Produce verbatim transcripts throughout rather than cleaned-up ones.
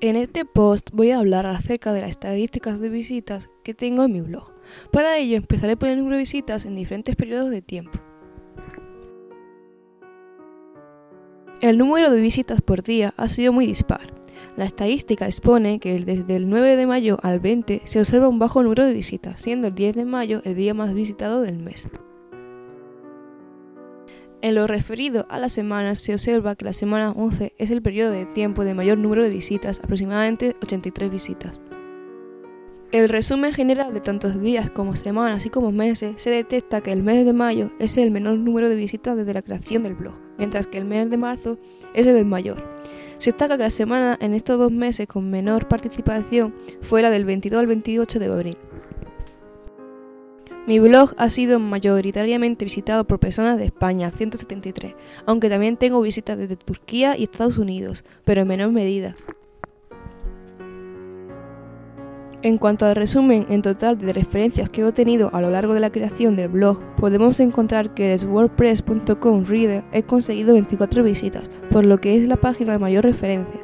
En este post voy a hablar acerca de las estadísticas de visitas que tengo en mi blog. Para ello empezaré por el número de visitas en diferentes periodos de tiempo. El número de visitas por día ha sido muy dispar. La estadística expone que desde el nueve de mayo al veinte se observa un bajo número de visitas, siendo el diez de mayo el día más visitado del mes. En lo referido a las semanas, se observa que la semana once es el periodo de tiempo de mayor número de visitas, aproximadamente ochenta y tres visitas. El resumen general de tantos días como semanas y como meses se detecta que el mes de mayo es el menor número de visitas desde la creación del blog, mientras que el mes de marzo es el mayor. Se destaca que la semana en estos dos meses con menor participación fue la del veintidós al veintiocho de abril. Mi blog ha sido mayoritariamente visitado por personas de España, ciento setenta y tres, aunque también tengo visitas desde Turquía y Estados Unidos, pero en menor medida. En cuanto al resumen en total de referencias que he obtenido a lo largo de la creación del blog, podemos encontrar que desde wordpress punto com Reader he conseguido veinticuatro visitas, por lo que es la página de mayor referencia.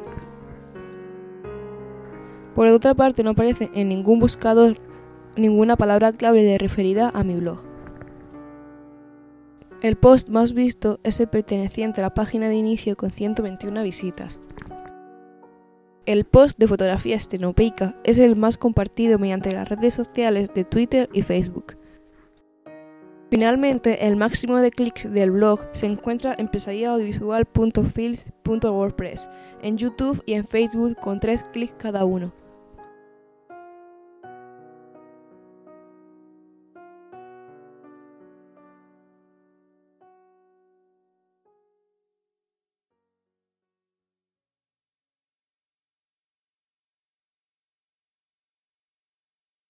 Por otra parte, no aparece en ningún buscador ninguna palabra clave referida a mi blog. El post más visto es el perteneciente a la página de inicio con ciento veintiuna visitas. El post de fotografía estenopeica es el más compartido mediante las redes sociales de Twitter y Facebook. Finalmente, el máximo de clics del blog se encuentra en pesadilla audiovisual punto feels punto wordpress, en YouTube y en Facebook con tres clics cada uno.